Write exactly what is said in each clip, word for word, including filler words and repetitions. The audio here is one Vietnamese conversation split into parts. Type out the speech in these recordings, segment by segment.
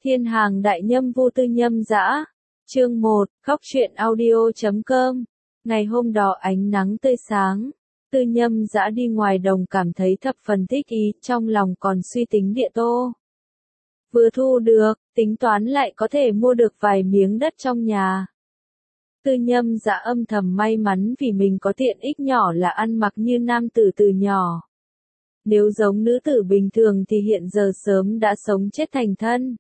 Thiên hàng đại nhâm vu tư nhâm dã. Chương một, khóc truyện audio chấm com. Ngày hôm đó ánh nắng tươi sáng, tư nhâm dã đi ngoài đồng cảm thấy thập phần thích ý, trong lòng còn suy tính địa tô. Vừa thu được, tính toán lại có thể mua được vài miếng đất trong nhà. Tư nhâm dã âm thầm may mắn vì mình có tiện ích nhỏ là ăn mặc như nam tử từ nhỏ. Nếu giống nữ tử bình thường thì hiện giờ sớm đã sống chết thành thân.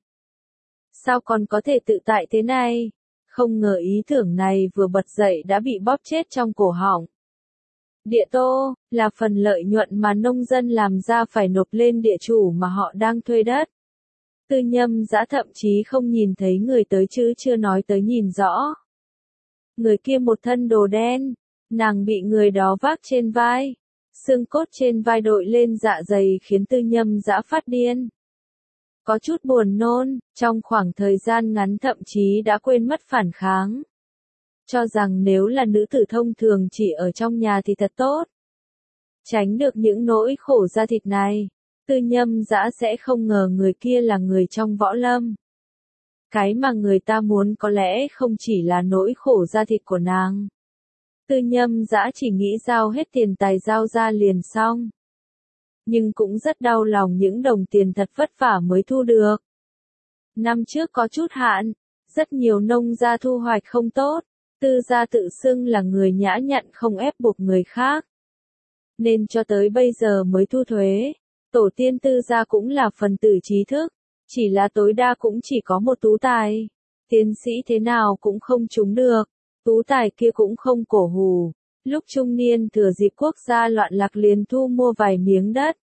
Sao còn có thể tự tại thế này? Không ngờ ý tưởng này vừa bật dậy đã bị bóp chết trong cổ họng. Địa tô, là phần lợi nhuận mà nông dân làm ra phải nộp lên địa chủ mà họ đang thuê đất. Tư nhâm dã thậm chí không nhìn thấy người tới chứ chưa nói tới nhìn rõ. Người kia một thân đồ đen, nàng bị người đó vác trên vai. Xương cốt trên vai đội lên dạ dày khiến tư nhâm dã phát điên. Có chút buồn nôn, trong khoảng thời gian ngắn thậm chí đã quên mất phản kháng. Cho rằng nếu là nữ tử thông thường chỉ ở trong nhà thì thật tốt. Tránh được những nỗi khổ da thịt này, tư nhâm dã sẽ không ngờ người kia là người trong võ lâm. Cái mà người ta muốn có lẽ không chỉ là nỗi khổ da thịt của nàng. Tư nhâm dã chỉ nghĩ giao hết tiền tài giao ra liền xong. Nhưng cũng rất đau lòng những đồng tiền thật vất vả mới thu được. Năm trước có chút hạn, rất nhiều nông gia thu hoạch không tốt, tư gia tự xưng là người nhã nhặn không ép buộc người khác. Nên cho tới bây giờ mới thu thuế, tổ tiên tư gia cũng là phần tử trí thức, chỉ là tối đa cũng chỉ có một tú tài. Tiến sĩ thế nào cũng không trúng được, tú tài kia cũng không cổ hù. Lúc trung niên thừa dịp quốc gia loạn lạc liền thu mua vài miếng đất.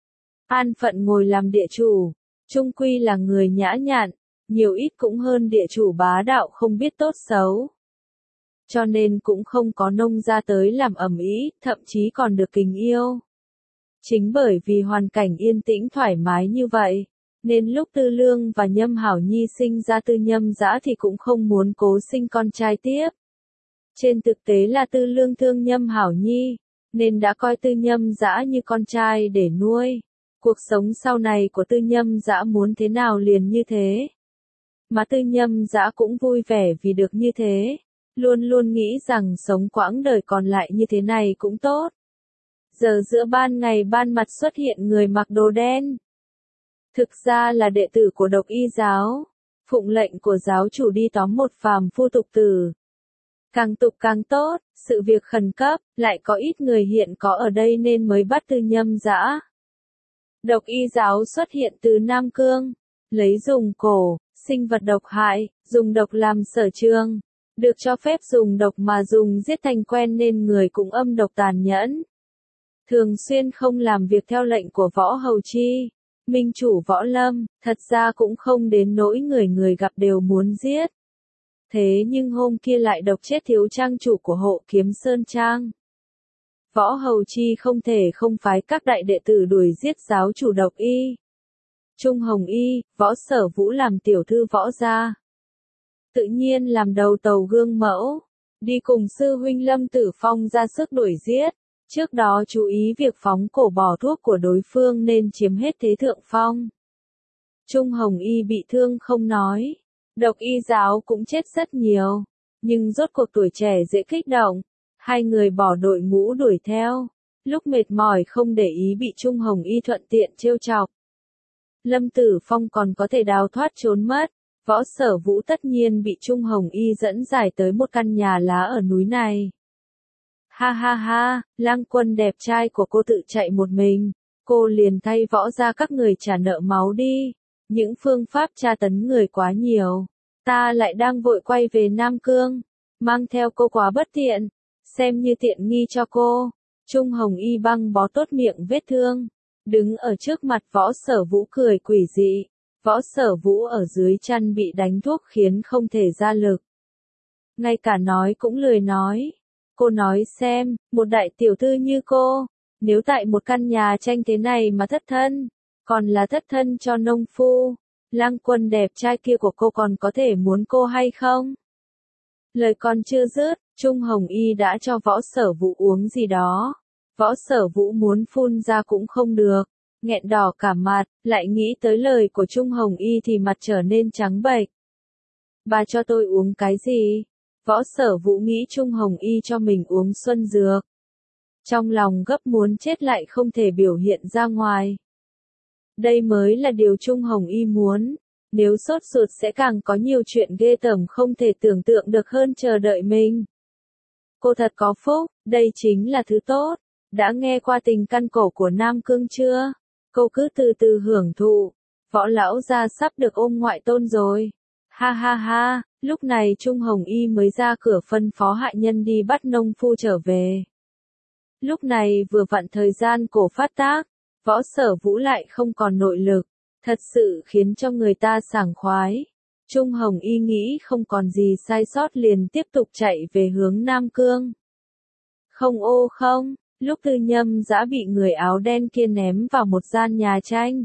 An phận ngồi làm địa chủ, chung quy là người nhã nhặn, nhiều ít cũng hơn địa chủ bá đạo không biết tốt xấu. Cho nên cũng không có nông gia tới làm ầm ĩ, thậm chí còn được kính yêu. Chính bởi vì hoàn cảnh yên tĩnh thoải mái như vậy, nên lúc Tư Lương và Nhâm Hảo Nhi sinh ra Tư Nhâm dã thì cũng không muốn cố sinh con trai tiếp. Trên thực tế là Tư Lương thương Nhâm Hảo Nhi, nên đã coi Tư Nhâm dã như con trai để nuôi. Cuộc sống sau này của Tư Nhâm dã muốn thế nào liền như thế. Mà Tư Nhâm dã cũng vui vẻ vì được như thế. Luôn luôn nghĩ rằng sống quãng đời còn lại như thế này cũng tốt. Giờ giữa ban ngày ban mặt xuất hiện người mặc đồ đen. Thực ra là đệ tử của Độc Y giáo. Phụng lệnh của giáo chủ đi tóm một phàm phu tục tử. Càng tục càng tốt, sự việc khẩn cấp, lại có ít người hiện có ở đây nên mới bắt Tư Nhâm dã. Độc Y giáo xuất hiện từ Nam Cương, lấy dùng cổ, sinh vật độc hại, dùng độc làm sở trường, được cho phép dùng độc mà dùng giết thành quen nên người cũng âm độc tàn nhẫn. Thường xuyên không làm việc theo lệnh của Võ Hầu Chi, minh chủ võ lâm, thật ra cũng không đến nỗi người người gặp đều muốn giết. Thế nhưng hôm kia lại độc chết thiếu trang chủ của Hộ Kiếm Sơn Trang. Võ Hầu Chi không thể không phái các đại đệ tử đuổi giết giáo chủ Độc Y. Trung Hồng Y, Võ Sở Vũ làm tiểu thư võ gia. Tự nhiên làm đầu tàu gương mẫu, đi cùng sư huynh Lâm Tử Phong ra sức đuổi giết. Trước đó chú ý việc phóng cổ bỏ thuốc của đối phương nên chiếm hết thế thượng phong. Trung Hồng Y bị thương không nói. Độc Y giáo cũng chết rất nhiều. Nhưng rốt cuộc tuổi trẻ dễ kích động. Hai người bỏ đội ngũ đuổi theo. Lúc mệt mỏi không để ý bị Trung Hồng Y thuận tiện trêu chọc. Lâm Tử Phong còn có thể đào thoát trốn mất. Võ Sở Vũ tất nhiên bị Trung Hồng Y dẫn giải tới một căn nhà lá ở núi này. Ha ha ha, Lang Quân đẹp trai của cô tự chạy một mình. Cô liền thay võ ra các người trả nợ máu đi. Những phương pháp tra tấn người quá nhiều. Ta lại đang vội quay về Nam Cương. Mang theo cô quá bất tiện. Xem như tiện nghi cho cô. Trung Hồng Y băng bó tốt miệng vết thương. Đứng ở trước mặt Võ Sở Vũ cười quỷ dị. Võ Sở Vũ ở dưới chân bị đánh thuốc khiến không thể ra lực. Ngay cả nói cũng lười nói. Cô nói xem, một đại tiểu thư như cô, nếu tại một căn nhà tranh thế này mà thất thân, còn là thất thân cho nông phu, Lang Quân đẹp trai kia của cô còn có thể muốn cô hay không? Lời còn chưa dứt, Trung Hồng Y đã cho Võ Sở Vũ uống gì đó. Võ Sở Vũ muốn phun ra cũng không được, nghẹn đỏ cả mặt, lại nghĩ tới lời của Trung Hồng Y thì mặt trở nên trắng bệch. Bà cho tôi uống cái gì? Võ Sở Vũ nghĩ Trung Hồng Y cho mình uống xuân dược. Trong lòng gấp muốn chết lại không thể biểu hiện ra ngoài. Đây mới là điều Trung Hồng Y muốn. Nếu sốt ruột sẽ càng có nhiều chuyện ghê tởm không thể tưởng tượng được hơn chờ đợi mình. Cô thật có phúc, đây chính là thứ tốt. Đã nghe qua tình căn cổ của Nam Cương chưa? Cô cứ từ từ hưởng thụ. Võ lão gia sắp được ôm ngoại tôn rồi. Ha ha ha, lúc này Trung Hồng Y mới ra cửa phân phó hạ nhân đi bắt nông phu trở về. Lúc này vừa vặn thời gian cổ phát tác, Võ Sở Vũ lại không còn nội lực, thật sự khiến cho người ta sảng khoái. Trung Hồng Y nghĩ không còn gì sai sót liền tiếp tục chạy về hướng Nam Cương. Không ô không, lúc Tư Nhâm Dã bị người áo đen kia ném vào một gian nhà tranh.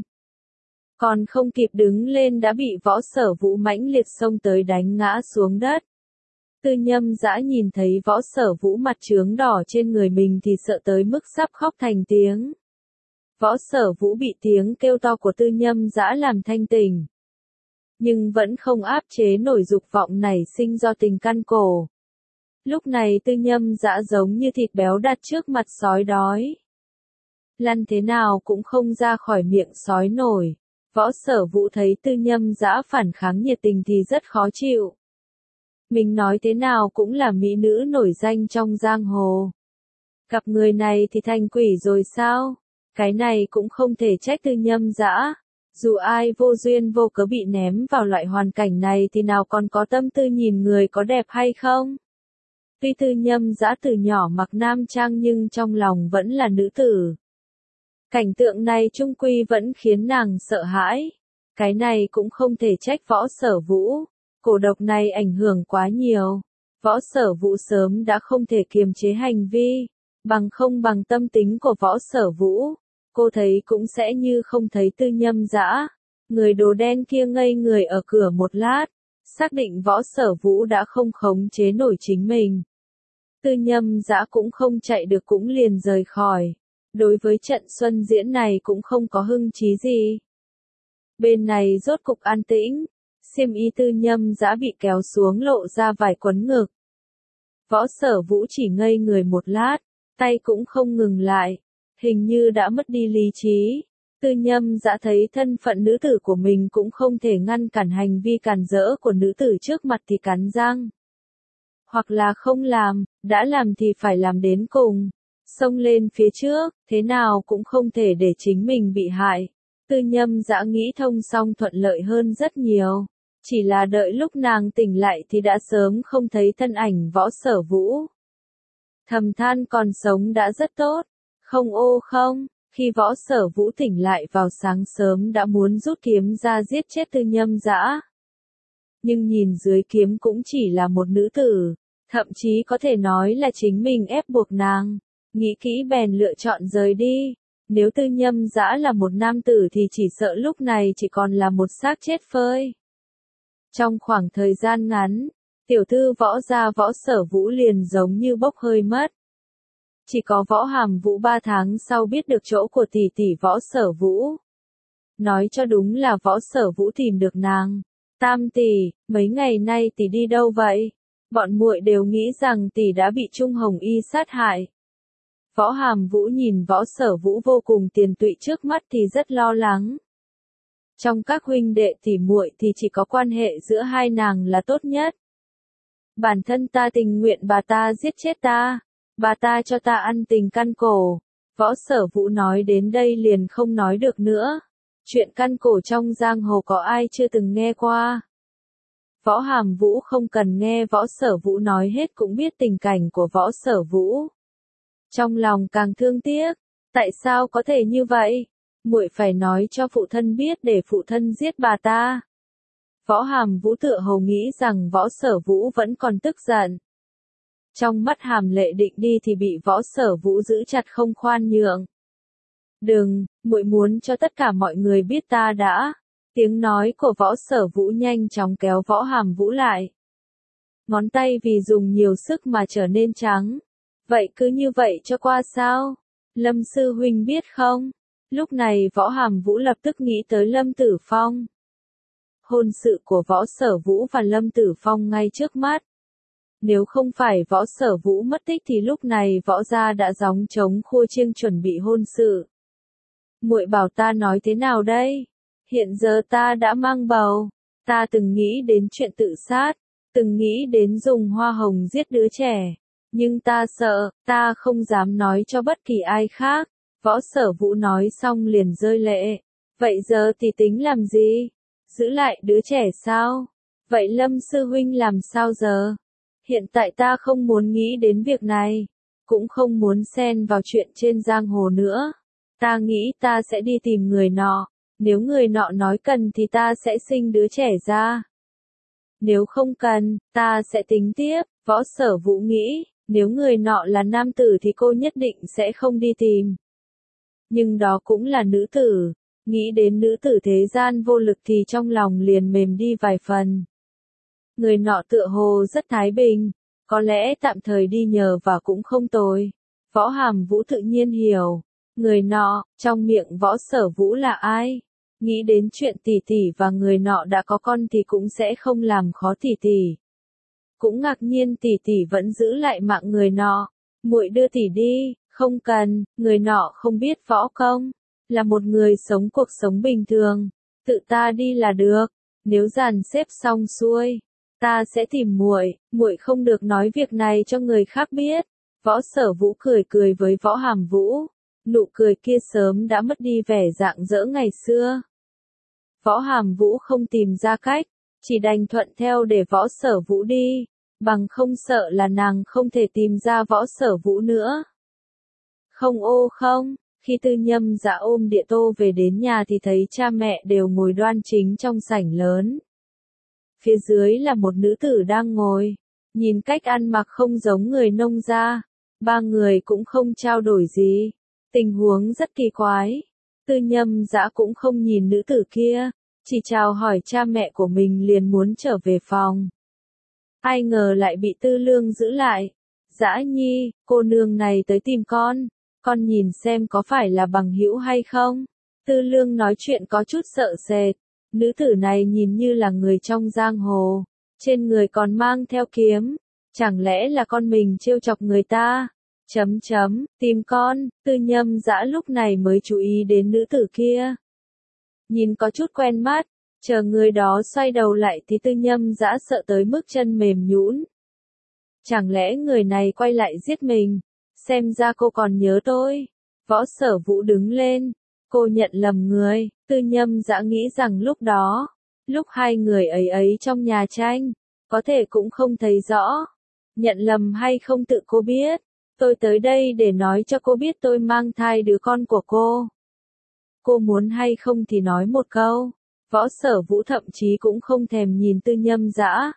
Còn không kịp đứng lên đã bị Võ Sở Vũ mãnh liệt xông tới đánh ngã xuống đất. Tư Nhâm Dã nhìn thấy Võ Sở Vũ mặt chướng đỏ trên người mình thì sợ tới mức sắp khóc thành tiếng. Võ Sở Vũ bị tiếng kêu to của Tư Nhâm Dã làm thanh tỉnh. Nhưng vẫn không áp chế nổi dục vọng nảy sinh do tình căn cổ. Lúc này Tư Nhâm Dã giống như thịt béo đặt trước mặt sói đói. Lăn thế nào cũng không ra khỏi miệng sói nổi. Võ Sở Vũ thấy Tư Nhâm Dã phản kháng nhiệt tình thì rất khó chịu. Mình nói thế nào cũng là mỹ nữ nổi danh trong giang hồ. Gặp người này thì thành quỷ rồi sao? Cái này cũng không thể trách Tư Nhâm Dã. Dù ai vô duyên vô cớ bị ném vào loại hoàn cảnh này thì nào còn có tâm tư nhìn người có đẹp hay không? Tuy Tư Nhâm Dã từ nhỏ mặc nam trang nhưng trong lòng vẫn là nữ tử. Cảnh tượng này chung quy vẫn khiến nàng sợ hãi. Cái này cũng không thể trách Võ Sở Vũ. Cổ độc này ảnh hưởng quá nhiều. Võ Sở Vũ sớm đã không thể kiềm chế hành vi. Bằng không bằng tâm tính của Võ Sở Vũ. Cô thấy cũng sẽ như không thấy Tư Nhâm Dã. Người đồ đen kia ngây người ở cửa một lát. Xác định Võ Sở Vũ đã không khống chế nổi chính mình. Tư Nhâm Dã cũng không chạy được cũng liền rời khỏi. Đối với trận xuân diễn này cũng không có hưng chí gì. Bên này rốt cục an tĩnh, xiêm y Tư Nhâm Dã bị kéo xuống lộ ra vài quấn ngực. Võ Sở Vũ chỉ ngây người một lát, tay cũng không ngừng lại, hình như đã mất đi lý trí. Tư Nhâm Dã thấy thân phận nữ tử của mình cũng không thể ngăn cản hành vi càn rỡ của nữ tử trước mặt thì cắn răng. Hoặc là không làm, đã làm thì phải làm đến cùng. Xông lên phía trước, thế nào cũng không thể để chính mình bị hại. Tư Nhâm Dã nghĩ thông xong thuận lợi hơn rất nhiều. Chỉ là đợi lúc nàng tỉnh lại thì đã sớm không thấy thân ảnh Võ Sở Vũ. Thầm than còn sống đã rất tốt. Không ô không, khi Võ Sở Vũ tỉnh lại vào sáng sớm đã muốn rút kiếm ra giết chết Tư Nhâm Dã. Nhưng nhìn dưới kiếm cũng chỉ là một nữ tử, thậm chí có thể nói là chính mình ép buộc nàng. Nghĩ kỹ bèn lựa chọn rời đi. Nếu Tư Nhâm Dã là một nam tử thì chỉ sợ lúc này chỉ còn là một xác chết phơi. Trong khoảng thời gian ngắn, tiểu thư Võ gia Võ Sở Vũ liền giống như bốc hơi mất. Chỉ có Võ Hàm Vũ ba tháng sau biết được chỗ của tỷ tỷ Võ Sở Vũ. Nói cho đúng là Võ Sở Vũ tìm được nàng. Tam tỷ, mấy ngày nay tỷ đi đâu vậy? Bọn muội đều nghĩ rằng tỷ đã bị Trung Hồng Y sát hại. Võ Hàm Vũ nhìn Võ Sở Vũ vô cùng tiền tụy trước mắt thì rất lo lắng. Trong các huynh đệ tỷ muội thì chỉ có quan hệ giữa hai nàng là tốt nhất. Bản thân ta tình nguyện bà ta giết chết ta, bà ta cho ta ăn tình căn cổ. Võ Sở Vũ nói đến đây liền không nói được nữa. Chuyện căn cổ trong giang hồ có ai chưa từng nghe qua. Võ Hàm Vũ không cần nghe Võ Sở Vũ nói hết cũng biết tình cảnh của Võ Sở Vũ. Trong lòng càng thương tiếc, tại sao có thể như vậy? Muội phải nói cho phụ thân biết để phụ thân giết bà ta. Võ Hàm Vũ tựa hồ nghĩ rằng Võ Sở Vũ vẫn còn tức giận. Trong mắt Hàm Lệ định đi thì bị Võ Sở Vũ giữ chặt không khoan nhượng. Đừng, muội muốn cho tất cả mọi người biết ta đã. Tiếng nói của Võ Sở Vũ nhanh chóng kéo Võ Hàm Vũ lại. Ngón tay vì dùng nhiều sức mà trở nên trắng. Vậy cứ như vậy cho qua sao? Lâm sư huynh biết không? Lúc này Võ Hàm Vũ lập tức nghĩ tới Lâm Tử Phong. Hôn sự của Võ Sở Vũ và Lâm Tử Phong ngay trước mắt. Nếu không phải Võ Sở Vũ mất tích thì lúc này Võ gia đã gióng trống khua chiêng chuẩn bị hôn sự. Muội bảo ta nói thế nào đây? Hiện giờ ta đã mang bầu, ta từng nghĩ đến chuyện tự sát, từng nghĩ đến dùng hoa hồng giết đứa trẻ, nhưng ta sợ, ta không dám nói cho bất kỳ ai khác. Võ Sở Vũ nói xong liền rơi lệ. Vậy giờ thì tính làm gì? Giữ lại đứa trẻ sao? Vậy Lâm sư huynh làm sao giờ? Hiện tại ta không muốn nghĩ đến việc này, cũng không muốn xen vào chuyện trên giang hồ nữa. Ta nghĩ ta sẽ đi tìm người nọ, nếu người nọ nói cần thì ta sẽ sinh đứa trẻ ra. Nếu không cần, ta sẽ tính tiếp. Võ Sở Vũ nghĩ, nếu người nọ là nam tử thì cô nhất định sẽ không đi tìm. Nhưng đó cũng là nữ tử, nghĩ đến nữ tử thế gian vô lực thì trong lòng liền mềm đi vài phần. Người nọ tựa hồ rất thái bình, có lẽ tạm thời đi nhờ và cũng không tồi. Võ Hàm Vũ tự nhiên hiểu, người nọ, trong miệng Võ Sở Vũ là ai? Nghĩ đến chuyện tỷ tỷ và người nọ đã có con thì cũng sẽ không làm khó tỷ tỷ. Cũng ngạc nhiên tỷ tỷ vẫn giữ lại mạng người nọ. Muội đưa tỷ đi, không cần, người nọ không biết võ công, là một người sống cuộc sống bình thường, tự ta đi là được. Nếu dàn xếp xong xuôi, ta sẽ tìm muội, muội không được nói việc này cho người khác biết. Võ Sở Vũ cười cười với Võ Hàm Vũ, nụ cười kia sớm đã mất đi vẻ rạng rỡ ngày xưa. Võ Hàm Vũ không tìm ra cách, chỉ đành thuận theo để Võ Sở Vũ đi, bằng không sợ là nàng không thể tìm ra Võ Sở Vũ nữa. Không ô không, khi Tư Nhâm Dạ ôm Địa Tô về đến nhà thì thấy cha mẹ đều ngồi đoan chính trong sảnh lớn. Phía dưới là một nữ tử đang ngồi, nhìn cách ăn mặc không giống người nông gia, ba người cũng không trao đổi gì, tình huống rất kỳ quái. Tư Nhâm Dạ cũng không nhìn nữ tử kia, chỉ chào hỏi cha mẹ của mình liền muốn trở về phòng. Ai ngờ lại bị Tư Lương giữ lại. Dã Nhi, cô nương này tới tìm con, con nhìn xem có phải là bằng hữu hay không? Tư Lương nói chuyện có chút sợ sệt, nữ tử này nhìn như là người trong giang hồ, trên người còn mang theo kiếm, chẳng lẽ là con mình trêu chọc người ta? Chấm chấm, tìm con. Tư Nhâm Dã lúc này mới chú ý đến nữ tử kia. Nhìn có chút quen mắt, chờ người đó xoay đầu lại thì Tư Nhâm Dã sợ tới mức chân mềm nhũn. Chẳng lẽ người này quay lại giết mình? Xem ra cô còn nhớ tôi. Võ Sở Vũ đứng lên, cô nhận lầm người. Tư Nhâm Dã nghĩ rằng lúc đó, lúc hai người ấy ấy trong nhà tranh, có thể cũng không thấy rõ. Nhận lầm hay không tự cô biết. Tôi tới đây để nói cho cô biết tôi mang thai đứa con của cô. Cô muốn hay không thì nói một câu. Võ Sở Vũ thậm chí cũng không thèm nhìn Tư Nhâm Dã.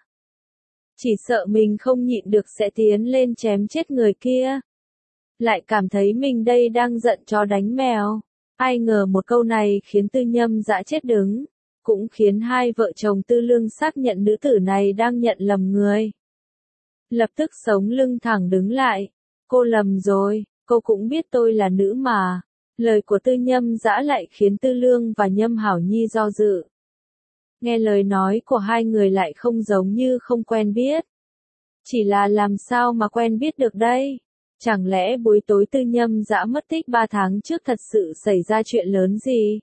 Chỉ sợ mình không nhịn được sẽ tiến lên chém chết người kia. Lại cảm thấy mình đây đang giận chó đánh mèo. Ai ngờ một câu này khiến Tư Nhâm Dã chết đứng, cũng khiến hai vợ chồng Tư Lương xác nhận nữ tử này đang nhận lầm người. Lập tức sống lưng thẳng đứng lại. Cô lầm rồi, cô cũng biết tôi là nữ mà. Lời của Tư Nhâm Dã lại khiến Tư Lương và Nhâm Hảo Nhi do dự. Nghe lời nói của hai người lại không giống như không quen biết. Chỉ là làm sao mà quen biết được đây? Chẳng lẽ buổi tối Tư Nhâm Dã mất tích ba tháng trước thật sự xảy ra chuyện lớn gì?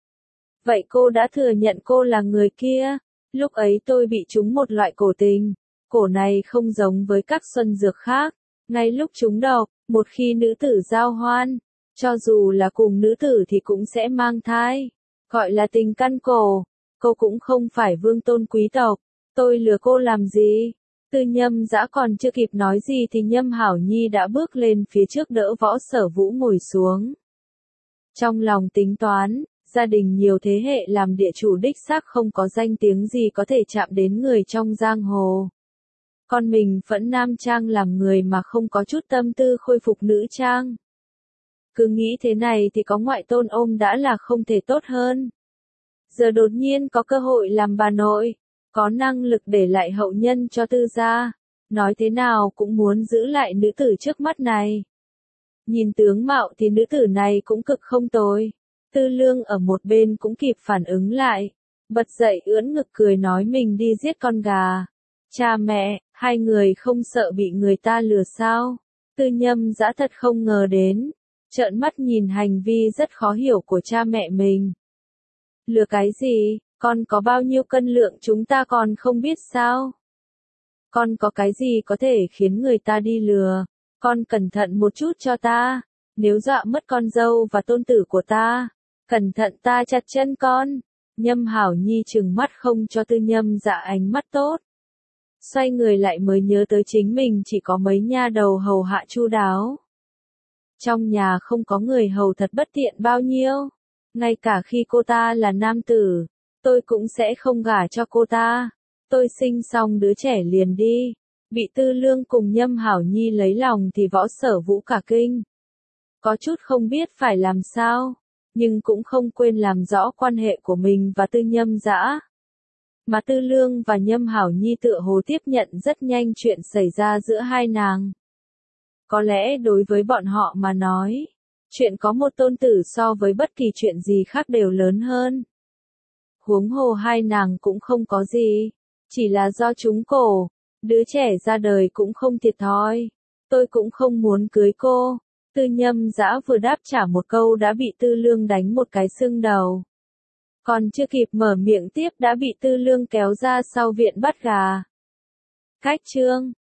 Vậy cô đã thừa nhận cô là người kia. Lúc ấy tôi bị trúng một loại cổ tình. Cổ này không giống với các xuân dược khác. Ngay lúc trúng độc, một khi nữ tử giao hoan, cho dù là cùng nữ tử thì cũng sẽ mang thai. Gọi là tình căn cổ. Cô cũng không phải vương tôn quý tộc. Tôi lừa cô làm gì? Tư Nhâm Dã còn chưa kịp nói gì thì Nhâm Hảo Nhi đã bước lên phía trước đỡ Võ Sở Vũ ngồi xuống. Trong lòng tính toán, gia đình nhiều thế hệ làm địa chủ đích xác không có danh tiếng gì có thể chạm đến người trong giang hồ. Con mình vẫn nam trang làm người mà không có chút tâm tư khôi phục nữ trang. Cứ nghĩ thế này thì có ngoại tôn ôm đã là không thể tốt hơn. Giờ đột nhiên có cơ hội làm bà nội, có năng lực để lại hậu nhân cho Tư gia, nói thế nào cũng muốn giữ lại nữ tử trước mắt này. Nhìn tướng mạo thì nữ tử này cũng cực không tồi, Tư Lương ở một bên cũng kịp phản ứng lại, bật dậy ưỡn ngực cười nói mình đi giết con gà. Cha mẹ, hai người không sợ bị người ta lừa sao? Tư Nhâm Dã thật không ngờ đến, trợn mắt nhìn hành vi rất khó hiểu của cha mẹ mình. Lừa cái gì, con có bao nhiêu cân lượng chúng ta còn không biết sao? Con có cái gì có thể khiến người ta đi lừa? Con cẩn thận một chút cho ta, nếu dọa mất con dâu và tôn tử của ta, cẩn thận ta chặt chân con. Nhâm Hảo Nhi trừng mắt không cho Tư Nhâm Dã ánh mắt tốt. Xoay người lại mới nhớ tới chính mình chỉ có mấy nha đầu hầu hạ chu đáo. Trong nhà không có người hầu thật bất tiện bao nhiêu. Ngay cả khi cô ta là nam tử, tôi cũng sẽ không gả cho cô ta. Tôi sinh xong đứa trẻ liền đi. Bị Tư Lương cùng Nhâm Hảo Nhi lấy lòng thì Võ Sở Vũ cả kinh. Có chút không biết phải làm sao, nhưng cũng không quên làm rõ quan hệ của mình và Tư Nhâm Dã. Mà Tư Lương và Nhâm Hảo Nhi tựa hồ tiếp nhận rất nhanh chuyện xảy ra giữa hai nàng. Có lẽ đối với bọn họ mà nói, chuyện có một tôn tử so với bất kỳ chuyện gì khác đều lớn hơn. Huống hồ hai nàng cũng không có gì, chỉ là do trúng cổ, đứa trẻ ra đời cũng không thiệt thòi. Tôi cũng không muốn cưới cô. Tư Nhâm Dã vừa đáp trả một câu đã bị Tư Lương đánh một cái sưng đầu. Còn chưa kịp mở miệng tiếp đã bị Tư Lương kéo ra sau viện bắt gà. Cách chương